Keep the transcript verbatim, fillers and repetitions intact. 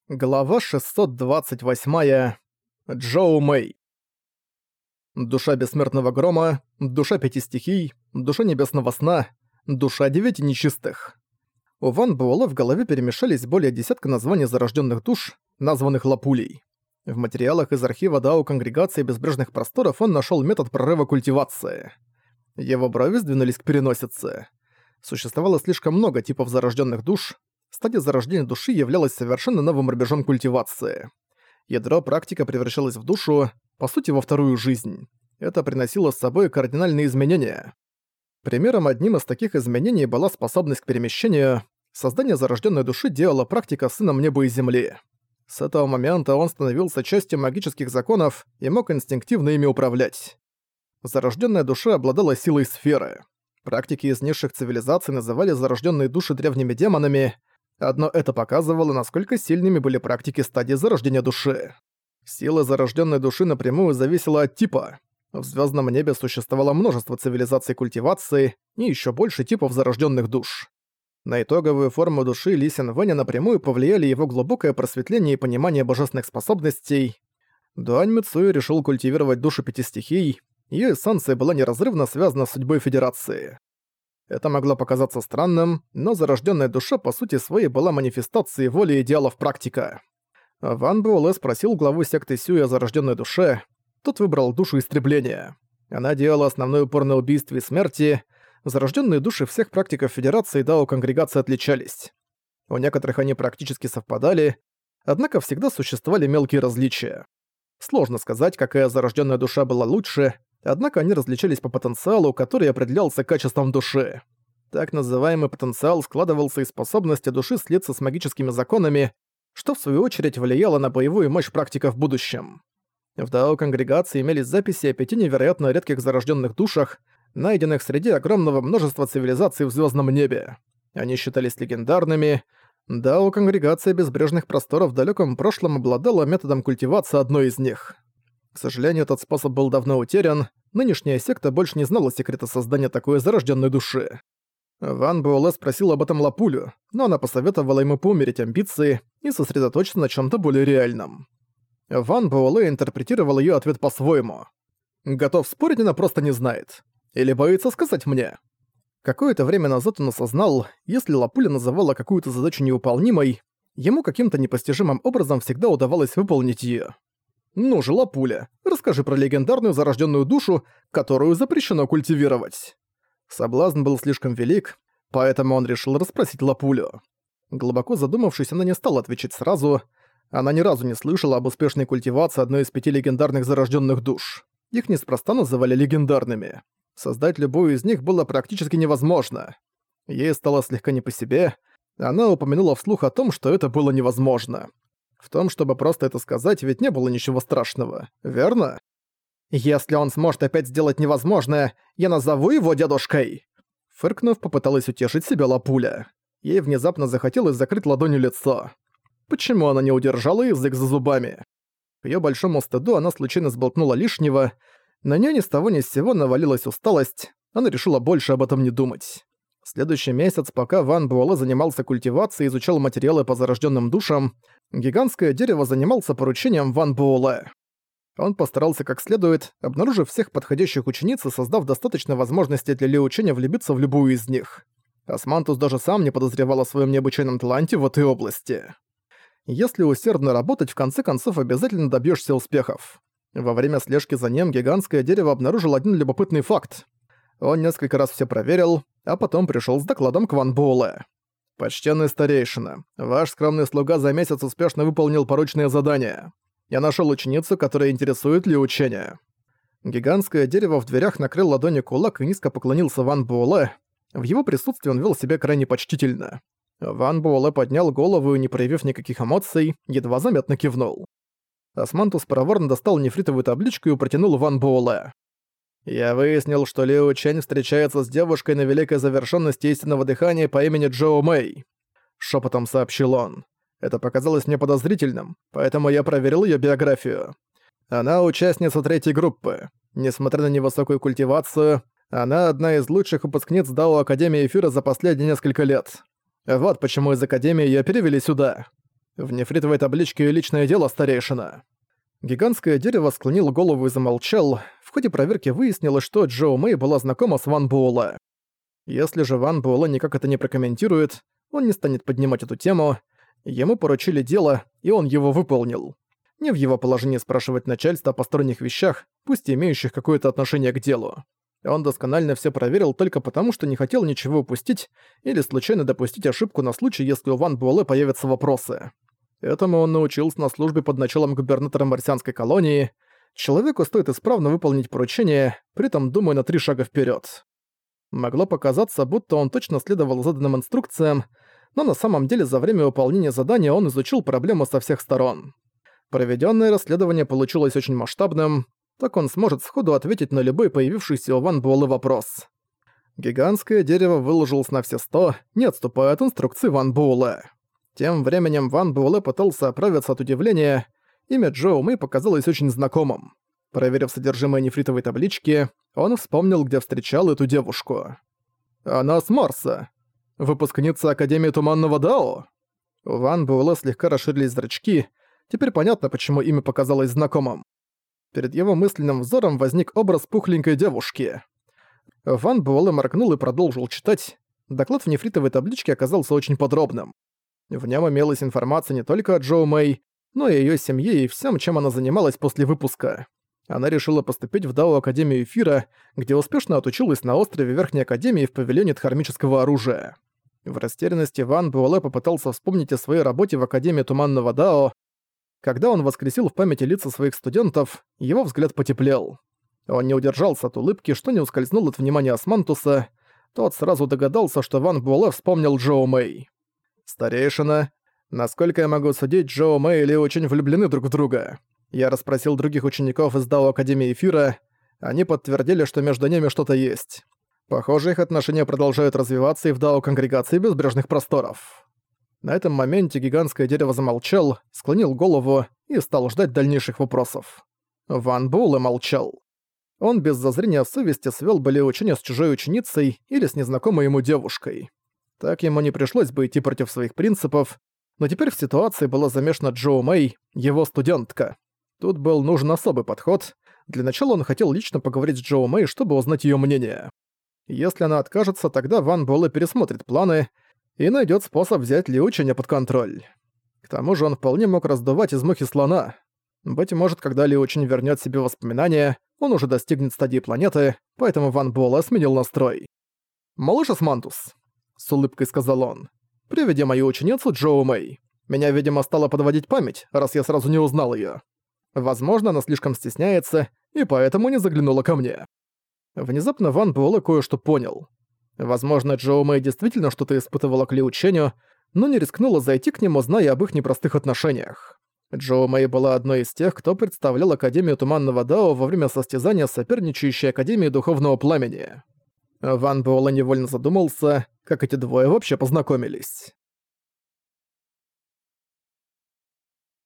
Глава шестьсот двадцать восемь. Джоу Мэй. Душа бессмертного грома, душа пяти стихий, душа небесного сна, душа девяти нечистых. У Ван Буэлэ в голове перемешались более десятка названий зарожденных душ, названных Лапулей. В материалах из архива Дао Конгрегации Безбрежных Просторов он нашел метод прорыва культивации. Его брови сдвинулись к переносице. Существовало слишком много типов зарожденных душ. Стадия зарождения души являлась совершенно новым рубежом культивации. Ядро практика превращалось в душу, по сути, во вторую жизнь. Это приносило с собой кардинальные изменения. Примером одним из таких изменений была способность к перемещению. Создание зарожденной души делала практика сыном неба и земли. С этого момента он становился частью магических законов и мог инстинктивно ими управлять. Зарожденная душа обладала силой сферы. Практики из низших цивилизаций называли зарожденные души древними демонами. Одно это показывало, насколько сильными были практики стадии зарождения души. Сила зарожденной души напрямую зависела от типа. В звездном небе существовало множество цивилизаций культивации и еще больше типов зарожденных душ. На итоговую форму души Ли Син Вэня напрямую повлияли его глубокое просветление и понимание божественных способностей. Дуань Мицуи решил культивировать душу пяти стихий, ее эссенция была неразрывно связана с судьбой Федерации. Это могло показаться странным, но зарожденная душа по сути своей была манифестацией воли идеалов практика. Ван Буэлэ спросил главу секты Сюй о зарожденной душе. Тот выбрал душу истребления. Она делала основной упор на убийстве и смерти. Зарожденные души всех практиков Федерации и Дао Конгрегации отличались. У некоторых они практически совпадали, однако всегда существовали мелкие различия. Сложно сказать, какая зарожденная душа была лучше, однако они различались по потенциалу, который определялся качеством души. Так называемый потенциал складывался из способности души слиться с магическими законами, что в свою очередь влияло на боевую мощь практика в будущем. В Дао Конгрегации имелись записи о пяти невероятно редких зарожденных душах, найденных среди огромного множества цивилизаций в звездном небе. Они считались легендарными. Дао Конгрегация Безбрежных Просторов в далеком прошлом обладала методом культивации одной из них. К сожалению, этот способ был давно утерян, нынешняя секта больше не знала секрета создания такой зарожденной души. Ван Буэлэ спросил об этом Лапулю, но она посоветовала ему поумерить амбиции и сосредоточиться на чем-то более реальном. Ван Буэлэ интерпретировал ее ответ по-своему. «Готов спорить, она просто не знает. Или боится сказать мне?» Какое-то время назад он осознал, если Лапуля называла какую-то задачу невыполнимой, ему каким-то непостижимым образом всегда удавалось выполнить ее. «Ну же, Лапуля, расскажи про легендарную зарожденную душу, которую запрещено культивировать». Соблазн был слишком велик, поэтому он решил расспросить Лапулю. Глубоко задумавшись, она не стала отвечать сразу. Она ни разу не слышала об успешной культивации одной из пяти легендарных зарожденных душ. Их неспроста называли легендарными. Создать любую из них было практически невозможно. Ей стало слегка не по себе. Она упомянула вслух о том, что это было невозможно. В том, чтобы просто это сказать, ведь не было ничего страшного, верно? «Если он сможет опять сделать невозможное, я назову его дедушкой!» Фыркнув, попыталась утешить себя Лапуля. Ей внезапно захотелось закрыть ладонью лицо. Почему она не удержала язык за зубами? К её большому стыду она случайно сболтнула лишнего, на неё ни с того ни с сего навалилась усталость, она решила больше об этом не думать. Следующий месяц, пока Ван Буэлэ занимался культивацией и изучал материалы по зарожденным душам, гигантское дерево занимался поручением Ван Буэлэ. Он постарался как следует, обнаружив всех подходящих учениц и создав достаточно возможностей для Лиу Чэня влюбиться в любую из них. Османтус даже сам не подозревал о своем необычайном таланте в этой области. Если усердно работать, в конце концов обязательно добьешься успехов. Во время слежки за ним гигантское дерево обнаружило один любопытный факт. Он несколько раз все проверил, а потом пришел с докладом к Ван Буэлэ. «Почтенный старейшина, ваш скромный слуга за месяц успешно выполнил поручное задание. Я нашел ученицу, которая интересует Лиу Чэня». Гигантское дерево в дверях накрыл ладонью кулак и низко поклонился Ван Буэлэ. В его присутствии он вел себя крайне почтительно. Ван Буэлэ поднял голову и, не проявив никаких эмоций, едва заметно кивнул. Османтус проворно достал нефритовую табличку и протянул Ван Буэлэ. «Я выяснил, что Лиу Чэнь встречается с девушкой на великой завершенности истинного дыхания по имени Джоу Мэй», — шепотом сообщил он. «Это показалось мне подозрительным, поэтому я проверил её биографию. Она участница третьей группы. Несмотря на невысокую культивацию, она одна из лучших выпускниц Дао Академии Эфира за последние несколько лет. Вот почему из Академии её перевели сюда». В нефритовой табличке личное дело, старейшина. Гигантское дерево склонило голову и замолчал. В ходе проверки выяснилось, что Джоу Мэй была знакома с Ван Буэлэ. Если же Ван Буэлэ никак это не прокомментирует, он не станет поднимать эту тему. Ему поручили дело, и он его выполнил. Не в его положении спрашивать начальство о посторонних вещах, пусть и имеющих какое-то отношение к делу. Он досконально все проверил только потому, что не хотел ничего упустить или случайно допустить ошибку на случай, если у Ван Буэлэ появятся вопросы. Этому он научился на службе под началом губернатора марсианской колонии. Человеку стоит исправно выполнить поручение, при этом думая на три шага вперед. Могло показаться, будто он точно следовал заданным инструкциям, но на самом деле за время выполнения задания он изучил проблему со всех сторон. Проведенное расследование получилось очень масштабным, так он сможет сходу ответить на любой появившийся у Ван Буэлэ вопрос. Гигантское дерево выложилось на все сто, не отступая от инструкций Ван Буэлэ. Тем временем Ван Буэлэ пытался оправиться от удивления. Имя Джоу Мэй показалось очень знакомым. Проверив содержимое нефритовой таблички, он вспомнил, где встречал эту девушку. Она с Марса. Выпускница Академии Туманного Дао? У Ван Буэлэ слегка расширились зрачки. Теперь понятно, почему имя показалось знакомым. Перед его мысленным взором возник образ пухленькой девушки. Ван Буэлэ моргнул и продолжил читать. Доклад в нефритовой табличке оказался очень подробным. В нем имелась информация не только о Джоу Мэй, но и о её семье и всем, чем она занималась после выпуска. Она решила поступить в Дао Академию Эфира, где успешно отучилась на острове Верхней Академии в павильоне дхармического оружия. В растерянности Ван Буэлэ попытался вспомнить о своей работе в Академии Туманного Дао. Когда он воскресил в памяти лица своих студентов, его взгляд потеплел. Он не удержался от улыбки, что не ускользнул от внимания Османтуса. Тот сразу догадался, что Ван Буэлэ вспомнил Джоу Мэй. «Старейшина, насколько я могу судить, Джоу Мэй и Ли очень влюблены друг в друга. Я расспросил других учеников из Дао Академии Эфира, они подтвердили, что между ними что-то есть. Похоже, их отношения продолжают развиваться и в Дао Конгрегации Безбрежных Просторов». На этом моменте гигантское дерево замолчал, склонил голову и стал ждать дальнейших вопросов. Ван Буэлэ молчал. Он без зазрения совести свёл бы ли учение с чужой ученицей или с незнакомой ему девушкой. Так ему не пришлось бы идти против своих принципов, но теперь в ситуации была замешана Джоу Мэй, его студентка. Тут был нужен особый подход. Для начала он хотел лично поговорить с Джоу Мэй, чтобы узнать её мнение. Если она откажется, тогда Ван Буэлэ пересмотрит планы и найдёт способ взять Ли Ученя под контроль. К тому же он вполне мог раздувать из мухи слона. Быть может, когда Ли Учень вернёт себе воспоминания, он уже достигнет стадии планеты, поэтому Ван Буэлэ сменил настрой. «Малыш Османтус», — с улыбкой сказал он, — «приведи мою ученицу Джоу Мэй. Меня, видимо, стала подводить память, раз я сразу не узнал её. Возможно, она слишком стесняется, и поэтому не заглянула ко мне». Внезапно Ван Буэлэ кое-что понял. Возможно, Джоу Мэй действительно что-то испытывала к Ли Ученю, но не рискнула зайти к нему, зная об их непростых отношениях. Джоу Мэй была одной из тех, кто представлял Академию Туманного Дао во время состязания с соперничающей Академией Духовного Пламени. Ван Буэлэ невольно задумался, как эти двое вообще познакомились.